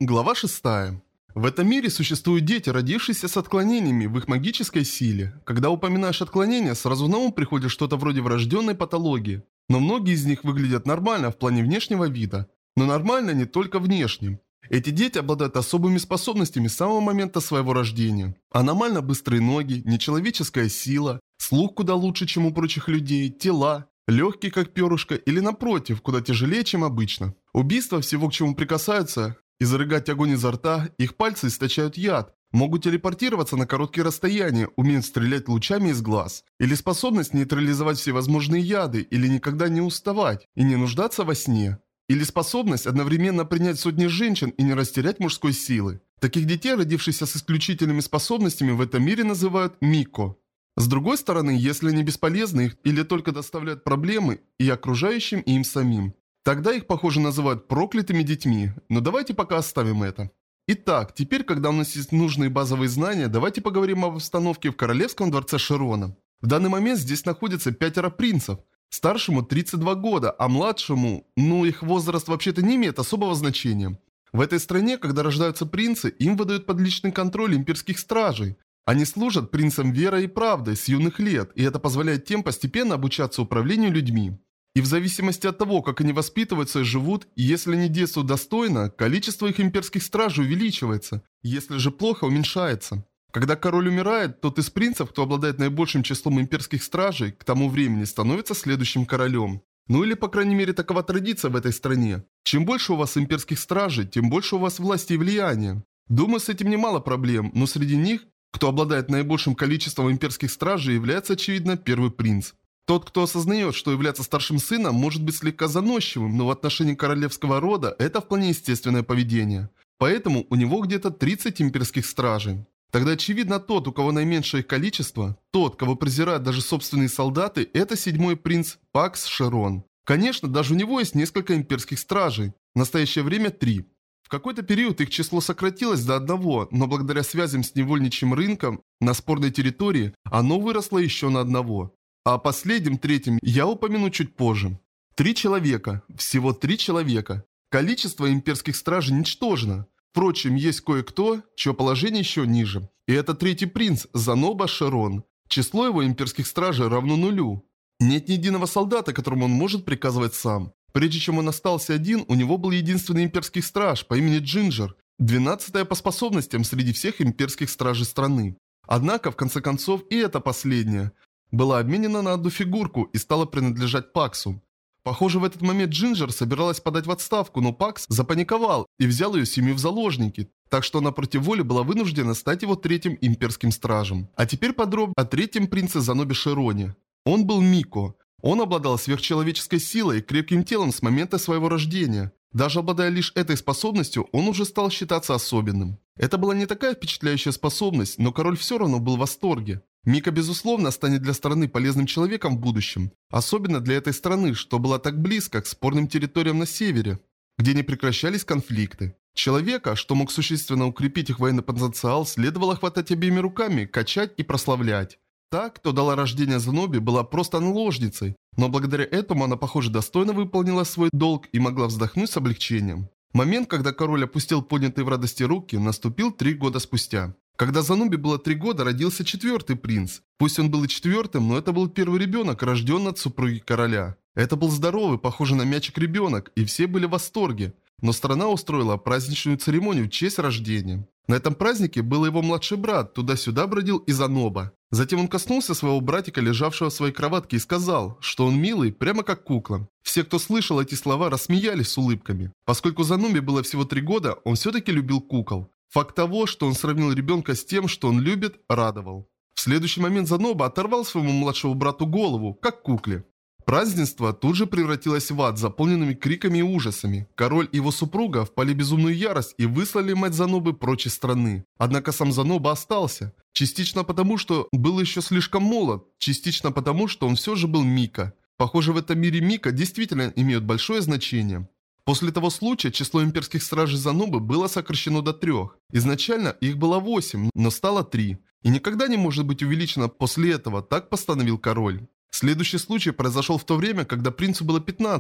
Глава 6. В этом мире существуют дети, родившиеся с отклонениями в их магической силе. Когда упоминаешь отклонения, сразу на ум приходит что-то вроде врожденной патологии. Но многие из них выглядят нормально в плане внешнего вида. Но нормально не только внешне. Эти дети обладают особыми способностями с самого момента своего рождения. Аномально быстрые ноги, нечеловеческая сила, слух куда лучше, чем у прочих людей, тела, легкие как перышко или напротив, куда тяжелее, чем обычно. Убийство всего, к чему прикасаются, изрыгать огонь изо рта, их пальцы источают яд, могут телепортироваться на короткие расстояния, умеют стрелять лучами из глаз. Или способность нейтрализовать все возможные яды, или никогда не уставать и не нуждаться во сне. Или способность одновременно принять сотни женщин и не растерять мужской силы. Таких детей, родившихся с исключительными способностями, в этом мире называют Мико. С другой стороны, если они бесполезны их или только доставляют проблемы и окружающим, и им самим, тогда их, похоже, называют проклятыми детьми, но давайте пока оставим это. Итак, теперь, когда у нас есть нужные базовые знания, давайте поговорим об обстановке в Королевском дворце Широна. В данный момент здесь находится 5 принцев. Старшему 32 года, а младшему, их возраст вообще-то не имеет особого значения. В этой стране, когда рождаются принцы, им выдают под личный контроль имперских стражей. Они служат принцам верой и правдой с юных лет, и это позволяет тем постепенно обучаться управлению людьми. И в зависимости от того, как они воспитываются и живут, и если они действуют достойно, количество их имперских стражей увеличивается, если же плохо, уменьшается. Когда король умирает, тот из принцев, кто обладает наибольшим числом имперских стражей, к тому времени становится следующим королем. Или, по крайней мере, такова традиция в этой стране. Чем больше у вас имперских стражей, тем больше у вас власти и влияния. Думаю, с этим немало проблем, но среди них, кто обладает наибольшим количеством имперских стражей, является, очевидно, первый принц. Тот, кто осознает, что являться старшим сыном, может быть слегка заносчивым, но в отношении королевского рода это вполне естественное поведение. Поэтому у него где-то 30 имперских стражей. Тогда очевидно, тот, у кого наименьшее их количество, тот, кого презирают даже собственные солдаты, это 7-й принц Пакс Широн. Конечно, даже у него есть несколько имперских стражей. В настоящее время 3. В какой-то период их число сократилось до 1, но благодаря связям с невольничьим рынком на спорной территории оно выросло еще на 1. А о последнем, 3-м, я упомяну чуть позже. 3 человека. Всего 3 человека. Количество имперских стражей ничтожно. Впрочем, есть кое-кто, чье положение еще ниже. И это 3-й принц, Заноба Широн. Число его имперских стражей равно 0. Нет ни единого солдата, которому он может приказывать сам. Прежде чем он остался один, у него был единственный имперский страж по имени Джинджер, 12-я по способностям среди всех имперских стражей страны. Однако, в конце концов, и эта последняя была обменена на одну фигурку и стала принадлежать Паксу. Похоже, в этот момент Джинджер собиралась подать в отставку, но Пакс запаниковал и взял ее семью в заложники, так что она против воли была вынуждена стать его 3-м имперским стражем. А теперь подробно о 3-м принце Занобе Широне. Он был Мико. Он обладал сверхчеловеческой силой и крепким телом с момента своего рождения. Даже обладая лишь этой способностью, он уже стал считаться особенным. Это была не такая впечатляющая способность, но король все равно был в восторге. Мика, безусловно, станет для страны полезным человеком в будущем. Особенно для этой страны, что была так близко к спорным территориям на севере, где не прекращались конфликты. Человека, что мог существенно укрепить их военный потенциал, следовало хватать обеими руками, качать и прославлять. Та, кто дала рождение Занобе, была просто наложницей, но благодаря этому она, похоже, достойно выполнила свой долг и могла вздохнуть с облегчением. Момент, когда король опустил поднятые в радости руки, наступил 3 года спустя. Когда Занобе было 3 года, родился 4-й принц. Пусть он был и 4-м, но это был первый ребенок, рожденный от супруги короля. Это был здоровый, похожий на мячик ребенок, и все были в восторге. Но страна устроила праздничную церемонию в честь рождения. На этом празднике был его младший брат, туда-сюда бродил и Заноба. Затем он коснулся своего братика, лежавшего в своей кроватке, и сказал, что он милый, прямо как кукла. Все, кто слышал эти слова, рассмеялись с улыбками. Поскольку Занобе было всего 3 года, он все-таки любил кукол. Факт того, что он сравнил ребенка с тем, что он любит, радовал. В следующий момент Заноба оторвал своему младшему брату голову, как кукле. Празднество тут же превратилось в ад, заполненными криками и ужасами. Король и его супруга впали в безумную ярость и выслали мать Занобы прочь из страны. Однако сам Заноба остался. Частично потому, что был еще слишком молод, частично потому, что он все же был Мика. Похоже, в этом мире Мика действительно имеют большое значение. После того случая число имперских стражей Занобы было сокращено до 3. Изначально их было 8, но стало 3. И никогда не может быть увеличено после этого, так постановил король. Следующий случай произошел в то время, когда принцу было 15.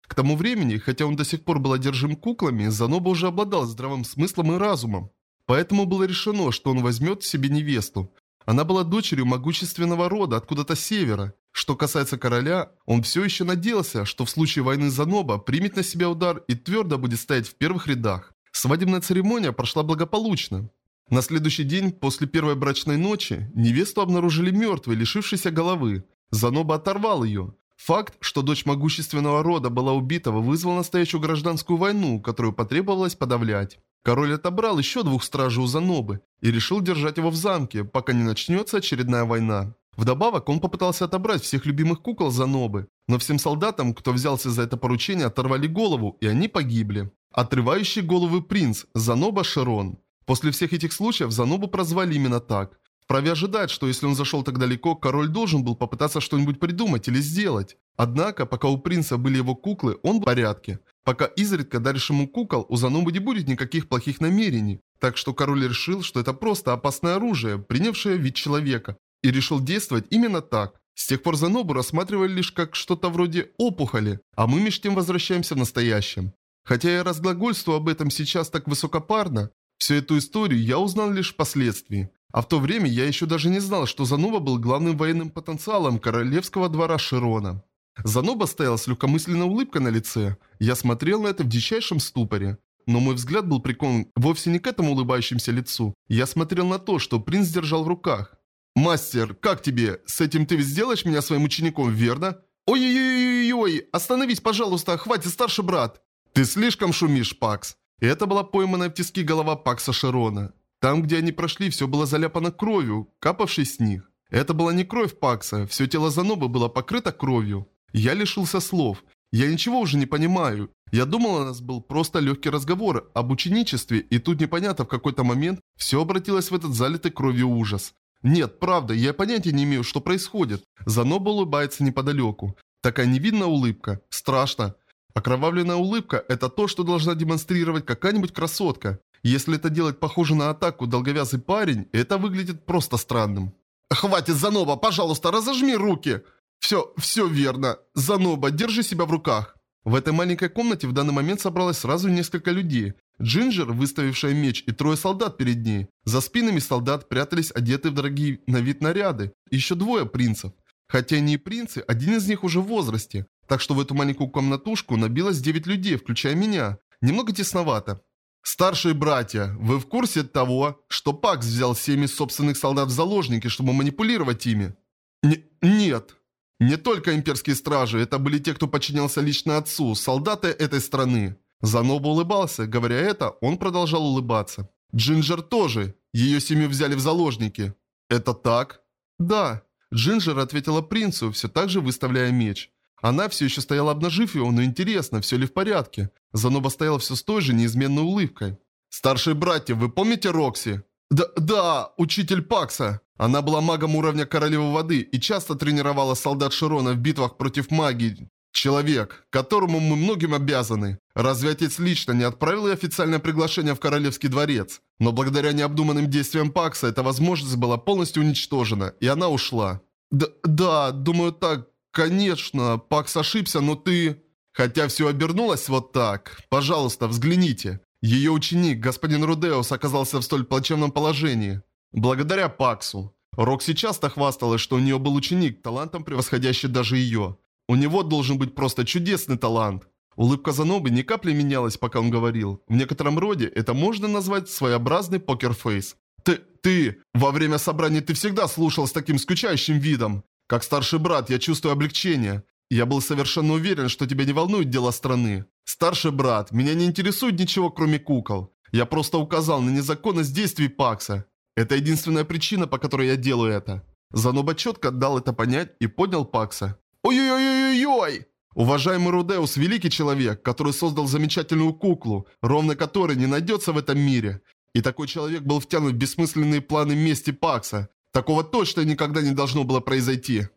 К тому времени, хотя он до сих пор был одержим куклами, Заноба уже обладал здравым смыслом и разумом. Поэтому было решено, что он возьмет себе невесту. Она была дочерью могущественного рода откуда-то с севера. Что касается короля, он все еще надеялся, что в случае войны Заноба примет на себя удар и твердо будет стоять в первых рядах. Свадебная церемония прошла благополучно. На следующий день, после первой брачной ночи, невесту обнаружили мертвой, лишившейся головы. Заноба оторвал ее. Факт, что дочь могущественного рода была убита, вызвал настоящую гражданскую войну, которую потребовалось подавлять. Король отобрал еще 2 стражей у Занобы и решил держать его в замке, пока не начнется очередная война. Вдобавок, он попытался отобрать всех любимых кукол Занобы, но всем солдатам, кто взялся за это поручение, оторвали голову, и они погибли. Отрывающий головы принц Заноба Широн. После всех этих случаев Занобу прозвали именно так. Вправе ожидать, что если он зашел так далеко, король должен был попытаться что-нибудь придумать или сделать. Однако, пока у принца были его куклы, он был в порядке. Пока изредка даришь ему кукол, у Занобы не будет никаких плохих намерений. Так что король решил, что это просто опасное оружие, принявшее вид человека. И решил действовать именно так. С тех пор Занобу рассматривали лишь как что-то вроде опухоли, а мы между тем возвращаемся в настоящем. Хотя я разглагольствую об этом сейчас так высокопарно, всю эту историю я узнал лишь впоследствии. А в то время я еще даже не знал, что Заноба был главным военным потенциалом королевского двора Широна. Заноба стоял с легкомысленной улыбкой на лице. Я смотрел на это в дичайшем ступоре. Но мой взгляд был прикован вовсе не к этому улыбающемуся лицу. Я смотрел на то, что принц держал в руках. «Мастер, как тебе? С этим ты ведь сделаешь меня своим учеником, верно?» «Ой-ой-ой-ой-ой! Остановись, пожалуйста! Хватит, старший брат!» «Ты слишком шумишь, Пакс!» И это была пойманная в тиски голова Пакса Широна. Там, где они прошли, все было заляпано кровью, капавшей с них. Это была не кровь Пакса, все тело Занобы было покрыто кровью. Я лишился слов. Я ничего уже не понимаю. Я думал, у нас был просто легкий разговор об ученичестве, и тут непонятно в какой-то момент все обратилось в этот залитый кровью ужас. Нет, правда, я понятия не имею, что происходит. Заноба улыбается неподалеку. Такая невинная улыбка. Страшно. Окровавленная улыбка – это то, что должна демонстрировать какая-нибудь красотка. Если это делать похоже на атаку долговязый парень, это выглядит просто странным. «Хватит, Заноба, пожалуйста, разожми руки!» Все верно. Заноба, держи себя в руках. В этой маленькой комнате в данный момент собралось сразу несколько людей. Джинджер, выставившая меч, и 3 солдат перед ней. За спинами солдат прятались одетые в дорогие на вид наряды. Еще 2 принцев. Хотя они и принцы, один из них уже в возрасте. Так что в эту маленькую комнатушку набилось 9 людей, включая меня. Немного тесновато. Старшие братья, вы в курсе того, что Пакс взял 7 из собственных солдат в заложники, чтобы манипулировать ими? Нет. Не только имперские стражи, это были те, кто подчинялся лично отцу, солдаты этой страны. Заноба улыбался, говоря это, он продолжал улыбаться. Джинджер тоже. Ее семью взяли в заложники. Это так? Да. Джинджер ответила принцу, все так же выставляя меч. Она все еще стояла, обнажив его, но интересно, все ли в порядке. Заноба стояла все с той же неизменной улыбкой. «Старшие братья, вы помните Рокси?» Да, учитель Пакса. Она была магом уровня королевы воды и часто тренировала солдат Широна в битвах против магии. Человек, которому мы многим обязаны. Разве отец лично не отправил ей официальное приглашение в Королевский дворец? Но благодаря необдуманным действиям Пакса эта возможность была полностью уничтожена, и она ушла. Да, думаю так, конечно, Пакс ошибся, но ты... Хотя все обернулось вот так. Пожалуйста, взгляните. Ее ученик, господин Рудеус, оказался в столь плачевном положении. Благодаря Паксу. Рокси часто хвасталась, что у нее был ученик, талантом превосходящий даже ее. У него должен быть просто чудесный талант. Улыбка Занобы ни капли менялась, пока он говорил. В некотором роде это можно назвать своеобразный покерфейс. Ты, во время собрания ты всегда слушал с таким скучающим видом. Как старший брат, я чувствую облегчение. Я был совершенно уверен, что тебя не волнует дела страны. Старший брат, меня не интересует ничего, кроме кукол. Я просто указал на незаконность действий Пакса. Это единственная причина, по которой я делаю это. Заноба четко дал это понять и поднял Пакса. Ой-ой-ой-ой-ой! Уважаемый Рудеус – великий человек, который создал замечательную куклу, ровно которой не найдется в этом мире. И такой человек был втянут в бессмысленные планы мести Пакса. Такого точно никогда не должно было произойти.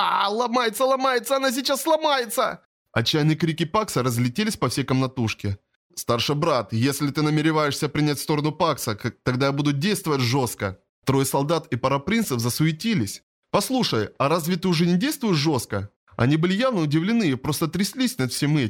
Ломается, она сейчас сломается! Отчаянные крики Пакса разлетелись по всей комнатушке. Старший брат, если ты намереваешься принять сторону Пакса, тогда я буду действовать жестко. 3 солдат и пара принцев засуетились. Послушай, а разве ты уже не действуешь жестко? Они были явно удивлены и просто тряслись над всем этим.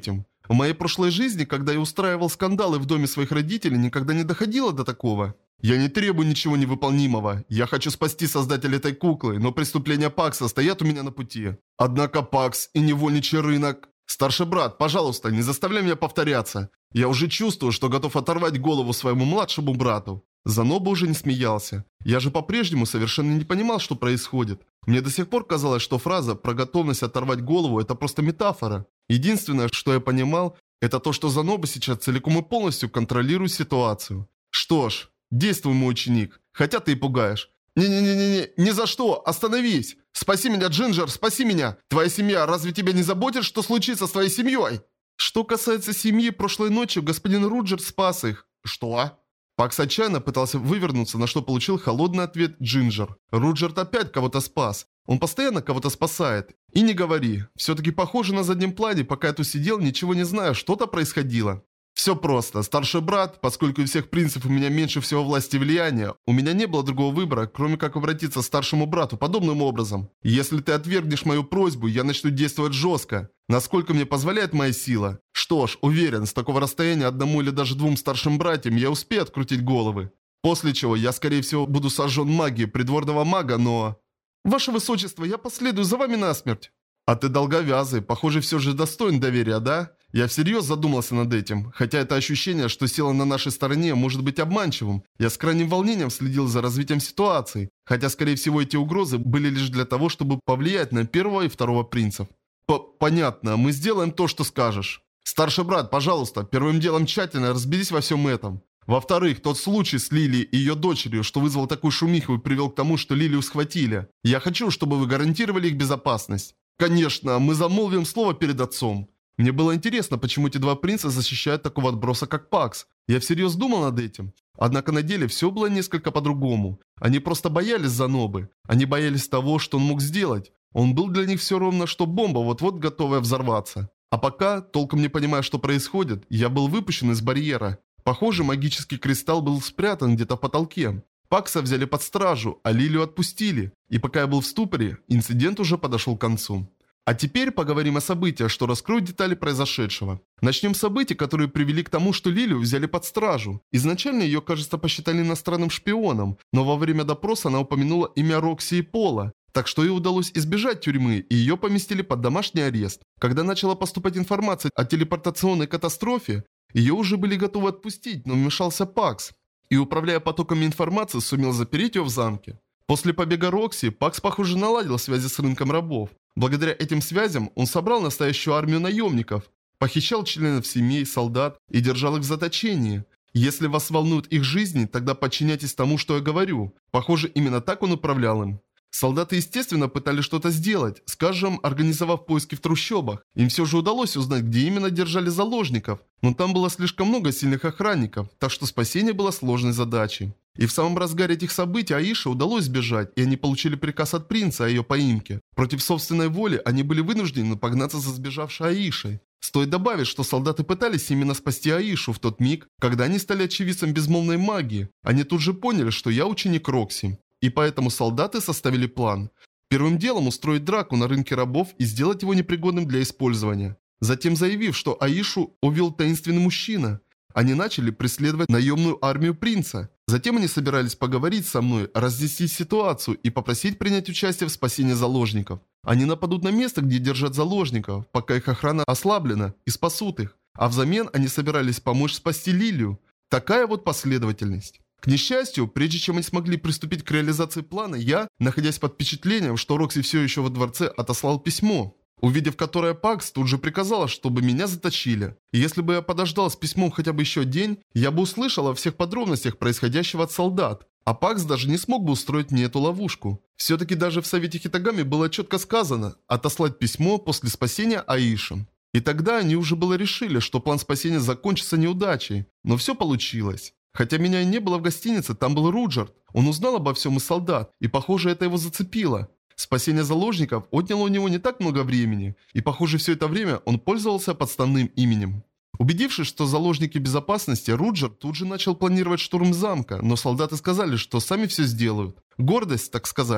В моей прошлой жизни, когда я устраивал скандалы в доме своих родителей, никогда не доходило до такого. Я не требую ничего невыполнимого. Я хочу спасти создателя этой куклы, но преступления Пакса стоят у меня на пути. Однако Пакс и невольничий рынок... Старший брат, пожалуйста, не заставляй меня повторяться. Я уже чувствую, что готов оторвать голову своему младшему брату. Заноба уже не смеялся. Я же по-прежнему совершенно не понимал, что происходит. Мне до сих пор казалось, что фраза про готовность оторвать голову – это просто метафора. Единственное, что я понимал, это то, что Заноба сейчас целиком и полностью контролирует ситуацию. Что ж, действуй, мой ученик, хотя ты и пугаешь. Не-не-не-не, ни за что, остановись! Спаси меня, Джинджер, спаси меня! Твоя семья, разве тебя не заботит, что случится с твоей семьей? Что касается семьи, прошлой ночью господин Руджер спас их. Что? Пакс отчаянно пытался вывернуться, на что получил холодный ответ Джинджер. Руджерт опять кого-то спас. Он постоянно кого-то спасает. И не говори. Все-таки похоже на заднем плане, пока я тут сидел, ничего не знаю, что-то происходило. Все просто. Старший брат, поскольку у всех принцев у меня меньше всего власти и влияния, у меня не было другого выбора, кроме как обратиться к старшему брату подобным образом. Если ты отвергнешь мою просьбу, я начну действовать жестко, насколько мне позволяет моя сила. Что ж, уверен, с такого расстояния одному или даже двум старшим братьям я успею открутить головы. После чего я, скорее всего, буду сожжен магией придворного мага, но... Ваше Высочество, я последую за вами насмерть. А ты долговязый, похоже, все же достоин доверия, да? Я всерьез задумался над этим, хотя это ощущение, что сила на нашей стороне, может быть обманчивым. Я с крайним волнением следил за развитием ситуации, хотя, скорее всего, эти угрозы были лишь для того, чтобы повлиять на первого и второго принцев. Понятно, мы сделаем то, что скажешь. Старший брат, пожалуйста, первым делом тщательно разберись во всем этом. Во-вторых, тот случай с Лили и ее дочерью, что вызвал такую шумиху и привел к тому, что Лилию схватили. Я хочу, чтобы вы гарантировали их безопасность. Конечно, мы замолвим слово перед отцом. Мне было интересно, почему эти два принца защищают такого отброса, как Пакс. Я всерьез думал над этим. Однако на деле все было несколько по-другому. Они просто боялись Занобы. Они боялись того, что он мог сделать. Он был для них все ровно, что бомба, вот-вот готовая взорваться. А пока, толком не понимая, что происходит, я был выпущен из барьера. Похоже, магический кристалл был спрятан где-то в потолке. Пакса взяли под стражу, а Лилию отпустили. И пока я был в ступоре, инцидент уже подошел к концу. А теперь поговорим о событиях, что раскроют детали произошедшего. Начнем с событий, которые привели к тому, что Лилию взяли под стражу. Изначально ее, кажется, посчитали иностранным шпионом, но во время допроса она упомянула имя Рокси и Пола. Так что ей удалось избежать тюрьмы, и ее поместили под домашний арест. Когда начала поступать информация о телепортационной катастрофе, ее уже были готовы отпустить, но вмешался Пакс. И, управляя потоками информации, сумел запереть ее в замке. После побега Рокси, Пакс, похоже, наладил связи с рынком рабов. Благодаря этим связям он собрал настоящую армию наемников, похищал членов семей, солдат и держал их в заточении. Если вас волнуют их жизни, тогда подчиняйтесь тому, что я говорю. Похоже, именно так он управлял им. Солдаты, естественно, пытались что-то сделать, скажем, организовав поиски в трущобах. Им все же удалось узнать, где именно держали заложников, но там было слишком много сильных охранников, так что спасение было сложной задачей. И в самом разгаре этих событий Аише удалось сбежать, и они получили приказ от принца о ее поимке. Против собственной воли они были вынуждены погнаться за сбежавшей Аишей. Стоит добавить, что солдаты пытались именно спасти Аишу в тот миг, когда они стали очевидцем безмолвной магии. Они тут же поняли, что я ученик Рокси. И поэтому солдаты составили план. Первым делом устроить драку на рынке рабов и сделать его непригодным для использования. Затем заявив, что Аишу увел таинственный мужчина, они начали преследовать наемную армию принца. Затем они собирались поговорить со мной, разъяснить ситуацию и попросить принять участие в спасении заложников. Они нападут на место, где держат заложников, пока их охрана ослаблена, и спасут их. А взамен они собирались помочь спасти Лилию. Такая вот последовательность. К несчастью, прежде чем они смогли приступить к реализации плана, я, находясь под впечатлением, что Рокси все еще во дворце, отослал письмо, увидев которое Пакс тут же приказала, чтобы меня заточили. И если бы я подождал с письмом хотя бы еще день, я бы услышал о всех подробностях происходящего от солдат. А Пакс даже не смог бы устроить мне эту ловушку. Все-таки даже в Совете Хитагами было четко сказано отослать письмо после спасения Аиши. И тогда они уже было решили, что план спасения закончится неудачей. Но все получилось. Хотя меня и не было в гостинице, там был Руджерт. Он узнал обо всем из солдат, и похоже, это его зацепило. Спасение заложников отняло у него не так много времени, и похоже, все это время он пользовался подставным именем. Убедившись, что заложники в безопасности, Руджерт тут же начал планировать штурм замка, но солдаты сказали, что сами все сделают. Гордость, так сказать.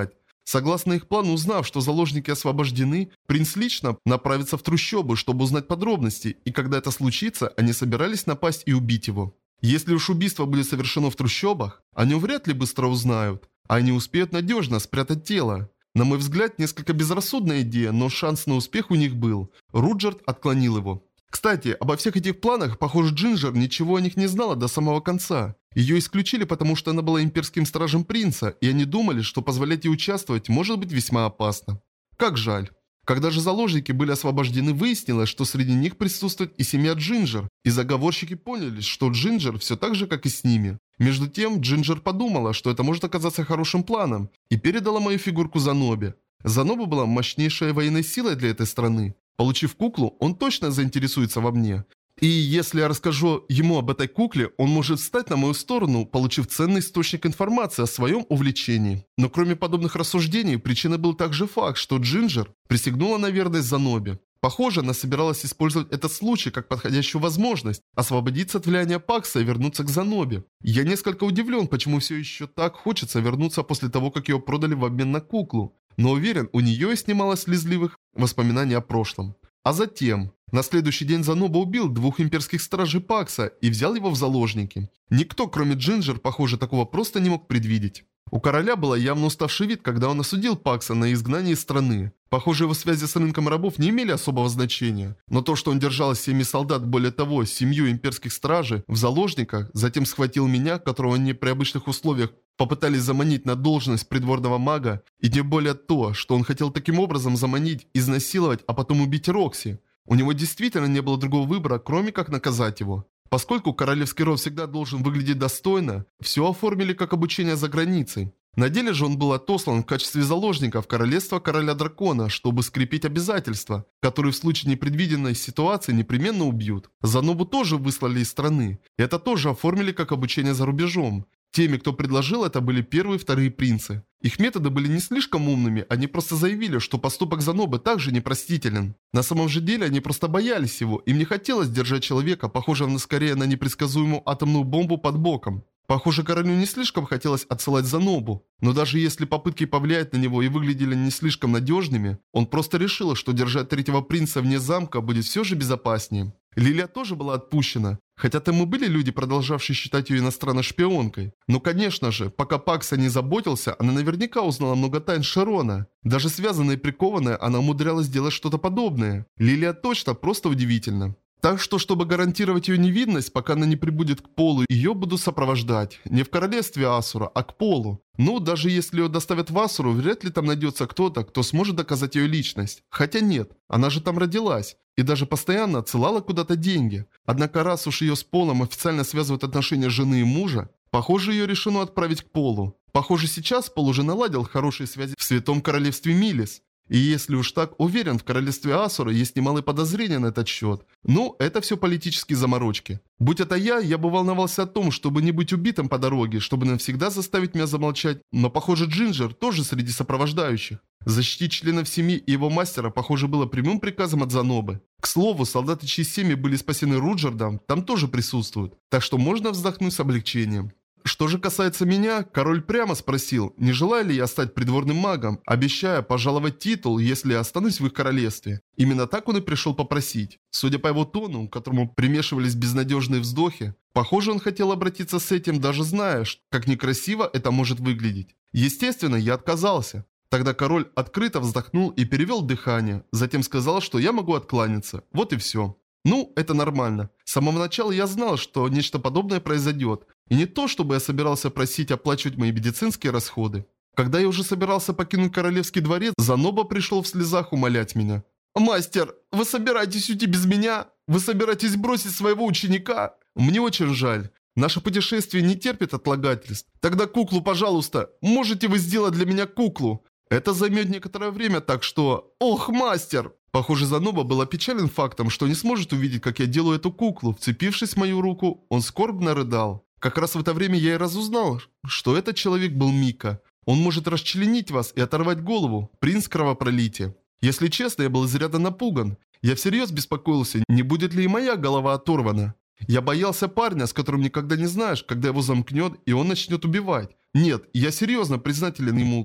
Согласно их плану, узнав, что заложники освобождены, принц лично направится в трущобы, чтобы узнать подробности, и когда это случится, они собирались напасть и убить его. Если уж убийство будет совершено в трущобах, они вряд ли быстро узнают, а они успеют надежно спрятать тело. На мой взгляд, несколько безрассудная идея, но шанс на успех у них был. Руджерт отклонил его. Кстати, обо всех этих планах, похоже, Джинджер ничего о них не знала до самого конца. Ее исключили, потому что она была имперским стражем принца, и они думали, что позволять ей участвовать может быть весьма опасно. Как жаль. Когда же заложники были освобождены, выяснилось, что среди них присутствует и семья Джинджер, и заговорщики поняли, что Джинджер все так же, как и с ними. Между тем, Джинджер подумала, что это может оказаться хорошим планом, и передала мою фигурку Занобе. Заноба была мощнейшей военной силой для этой страны. Получив куклу, он точно заинтересуется во мне. И если я расскажу ему об этой кукле, он может встать на мою сторону, получив ценный источник информации о своем увлечении. Но кроме подобных рассуждений, причиной был также факт, что Джинджер присягнула на верность Занобе. Похоже, она собиралась использовать этот случай как подходящую возможность освободиться от влияния Пакса и вернуться к Занобе. Я несколько удивлен, почему все еще так хочется вернуться после того, как ее продали в обмен на куклу. Но уверен, у нее есть немало слезливых воспоминаний о прошлом. А затем, на следующий день Заноба убил 2 имперских стражей Пакса и взял его в заложники. Никто, кроме Джинджер, похоже, такого просто не мог предвидеть. У короля был явно уставший вид, когда он осудил Пакса на изгнание из страны. Похоже, его связи с рынком рабов не имели особого значения. Но то, что он держал 7 солдат, более того, 7 имперских стражей, в заложниках, затем схватил меня, которого они при обычных условиях попытались заманить на должность придворного мага, и тем более то, что он хотел таким образом заманить, изнасиловать, а потом убить Рокси. У него действительно не было другого выбора, кроме как наказать его. Поскольку королевский род всегда должен выглядеть достойно, все оформили как обучение за границей. На деле же он был отослан в качестве заложника в королевство короля дракона, чтобы скрепить обязательства, которые в случае непредвиденной ситуации непременно убьют. Занобу тоже выслали из страны, и это тоже оформили как обучение за рубежом. Теми, кто предложил это, были первые и вторые принцы. Их методы были не слишком умными, они просто заявили, что поступок Занобы также непростителен. На самом же деле они просто боялись его, им не хотелось держать человека, похожего скорее на непредсказуемую атомную бомбу под боком. Похоже, королю не слишком хотелось отсылать Занобу, но даже если попытки повлиять на него и выглядели не слишком надежными, он просто решил, что держать третьего принца вне замка будет все же безопаснее. Лилия тоже была отпущена, хотя там и были люди, продолжавшие считать ее иностранной шпионкой. Но конечно же, пока Пакса не заботился, она наверняка узнала много тайн Шерона. Даже связанная и прикованная, она умудрялась делать что-то подобное. Лилия точно просто удивительна. Так что, чтобы гарантировать ее невинность, пока она не прибудет к Полу, ее будут сопровождать. Не в королевстве Асура, а к Полу. Ну, даже если ее доставят в Асуру, вряд ли там найдется кто-то, кто сможет доказать ее личность. Хотя нет, она же там родилась. И даже постоянно отсылала куда-то деньги. Однако раз уж ее с Полом официально связывают отношения жены и мужа, похоже, ее решено отправить к Полу. Похоже, сейчас Пол уже наладил хорошие связи в Святом Королевстве Милис. И если уж так, уверен, в королевстве Асура есть немалые подозрения на этот счет. Ну, это все политические заморочки. Будь это я бы волновался о том, чтобы не быть убитым по дороге, чтобы навсегда заставить меня замолчать. Но, похоже, Джинджер тоже среди сопровождающих. Защитить членов семьи и его мастера, похоже, было прямым приказом от Занобы. К слову, солдаты, чьи семьи были спасены Руджердом, там тоже присутствуют. Так что можно вздохнуть с облегчением. Что же касается меня, король прямо спросил, не желаю ли я стать придворным магом, обещая пожаловать титул, если я останусь в их королевстве. Именно так он и пришел попросить. Судя по его тону, к которому примешивались безнадежные вздохи, похоже, он хотел обратиться с этим, даже зная, как некрасиво это может выглядеть. Естественно, я отказался. Тогда король открыто вздохнул и перевел дыхание, затем сказал, что я могу откланяться. Вот и все. Ну, это нормально. С самого начала я знал, что нечто подобное произойдет. И не то, чтобы я собирался просить оплачивать мои медицинские расходы. Когда я уже собирался покинуть королевский дворец, Заноба пришел в слезах умолять меня. «Мастер, вы собираетесь уйти без меня? Вы собираетесь бросить своего ученика? Мне очень жаль. Наше путешествие не терпит отлагательств. Тогда куклу, пожалуйста. Можете вы сделать для меня куклу? Это займет некоторое время, так что... Ох, мастер!» Похоже, Заноба был опечален фактом, что не сможет увидеть, как я делаю эту куклу. Вцепившись в мою руку, он скорбно рыдал. Как раз в это время я и разузнал, что этот человек был Мика. Он может расчленить вас и оторвать голову. Принц кровопролития. Если честно, я был изрядно напуган. Я всерьез беспокоился, не будет ли и моя голова оторвана. Я боялся парня, с которым никогда не знаешь, когда его замкнет и он начнет убивать. Нет, я серьезно признателен ему.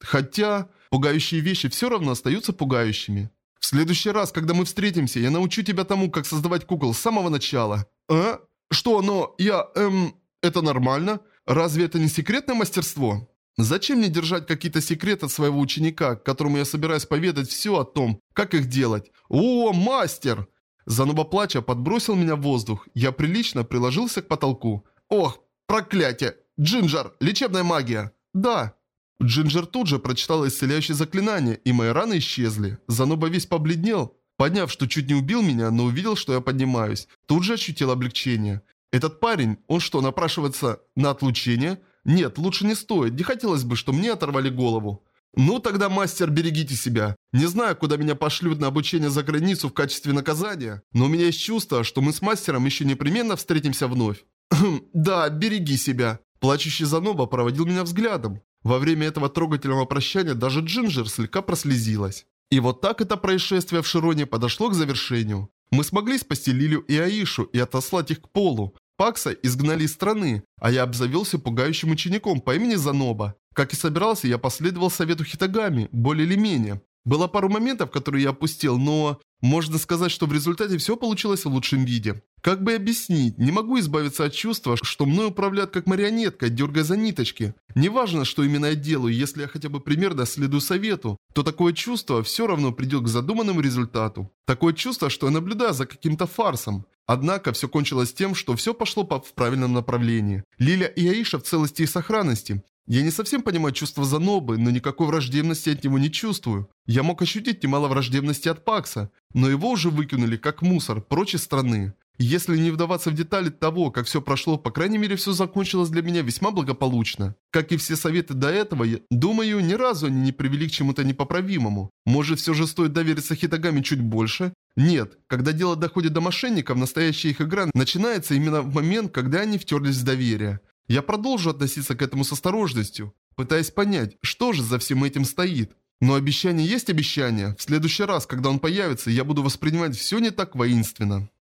Хотя, пугающие вещи все равно остаются пугающими. В следующий раз, когда мы встретимся, я научу тебя тому, как создавать кукол с самого начала. А? Что, но это нормально? Разве это не секретное мастерство? Зачем мне держать какие-то секреты от своего ученика, которому я собираюсь поведать все о том, как их делать? О, мастер! Заноба плача подбросил меня в воздух. Я прилично приложился к потолку. Ох, проклятие! Джинджер, лечебная магия! Да! Джинджер тут же прочитал исцеляющее заклинание, и мои раны исчезли. Заноба весь побледнел. Поняв, что чуть не убил меня, но увидел, что я поднимаюсь, тут же ощутил облегчение. Этот парень, он что, напрашивается на отлучение? Нет, лучше не стоит, не хотелось бы, что мне оторвали голову. Ну тогда, мастер, берегите себя. Не знаю, куда меня пошлют на обучение за границу в качестве наказания, но у меня есть чувство, что мы с мастером еще непременно встретимся вновь. Да, береги себя. Плачущий Заноба проводил меня взглядом. Во время этого трогательного прощания даже Джинджер слегка прослезилась. И вот так это происшествие в Широне подошло к завершению. Мы смогли спасти Лилю и Аишу и отослать их к полу. Пакса изгнали из страны, а я обзавелся пугающим учеником по имени Заноба. Как и собирался, я последовал совету Хитагами, более или менее. Было пару моментов, которые я опустил, но... Можно сказать, что в результате все получилось в лучшем виде. Как бы объяснить, не могу избавиться от чувства, что мной управляют как марионетка, дергая за ниточки. Неважно, что именно я делаю, если я хотя бы примерно следую совету, то такое чувство все равно придет к задуманному результату. Такое чувство, что я наблюдаю за каким-то фарсом. Однако все кончилось тем, что все пошло в правильном направлении. Лиля и Аиша в целости и сохранности. Я не совсем понимаю чувство Занобы, но никакой враждебности от него не чувствую. Я мог ощутить немало враждебности от Пакса, но его уже выкинули как мусор прочь из страны. Если не вдаваться в детали того, как все прошло, по крайней мере все закончилось для меня весьма благополучно. Как и все советы до этого, я думаю, ни разу они не привели к чему-то непоправимому. Может, все же стоит довериться Хитагами чуть больше? Нет, когда дело доходит до мошенников, настоящая их игра начинается именно в момент, когда они втерлись в доверие. Я продолжу относиться к этому с осторожностью, пытаясь понять, что же за всем этим стоит. Но обещание есть обещание. В следующий раз, когда он появится, я буду воспринимать все не так воинственно.